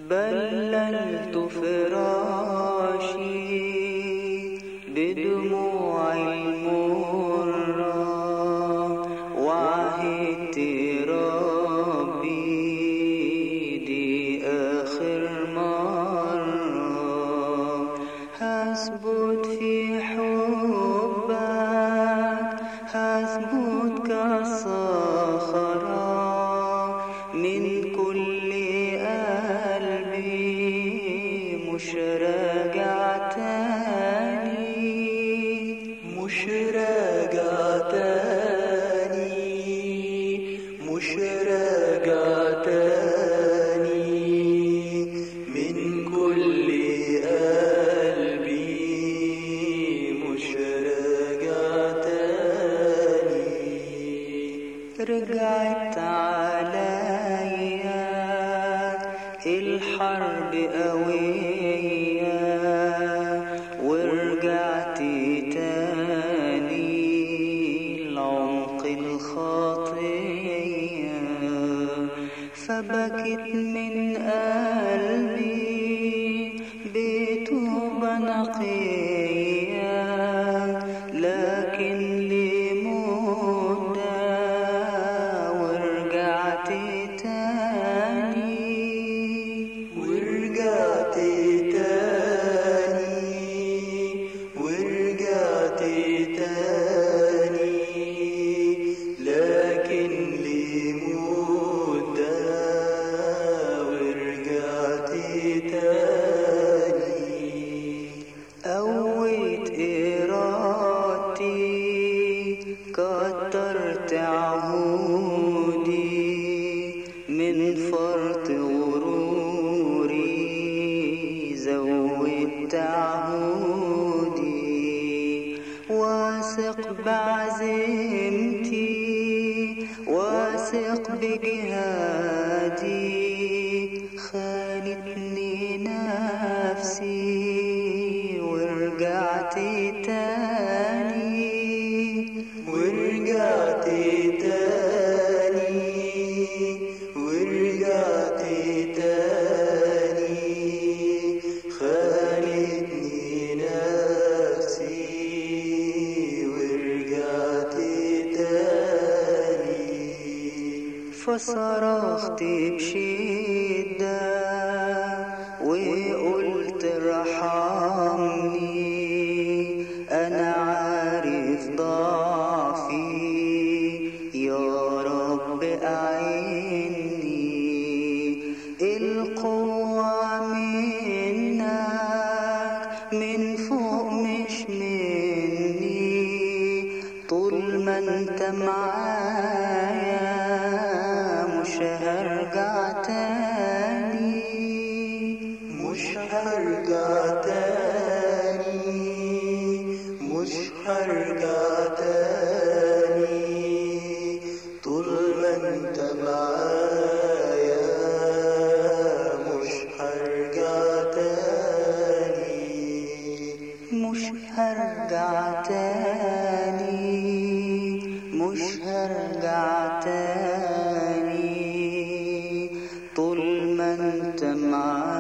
بللت فراشي بدموع المرة وعهدت ربي دي آخر مرة هثبت في حبك هثبت كالصخرة من كل قلبي مش راجع تاني مش راجع تاني مش راجع تاني من كل قلبي مش راجع تاني رجعت عليا الحرب قوية ورجعت تاني لعمق الخطية فبكت من قلبي بتوبة نقية لكن لمدة ورجعت تاني ورجعت تاني لكن لمدة ورجعت تاني قويت إرادتي كترت عهودي من فرط غروري زودت عهودي واثق بعزيمتي واثق بجهادي خانتني نفسي ورجعت تاني ورجعت تاني ورجعت تاني خانتني نفسي ورجعت تاني فصرخت بشدة وقلت ارحمني أنا عارف ضعفي يا رب أعيني القوة منك من فوق مش مني طول ما انت معايا مش هرجع تاني مش هرجع تاني مش هرجع تاني طول ما انت معايا مش هرجع تاني مش هرجع تاني مش هرجع تاني طول ما انت معايا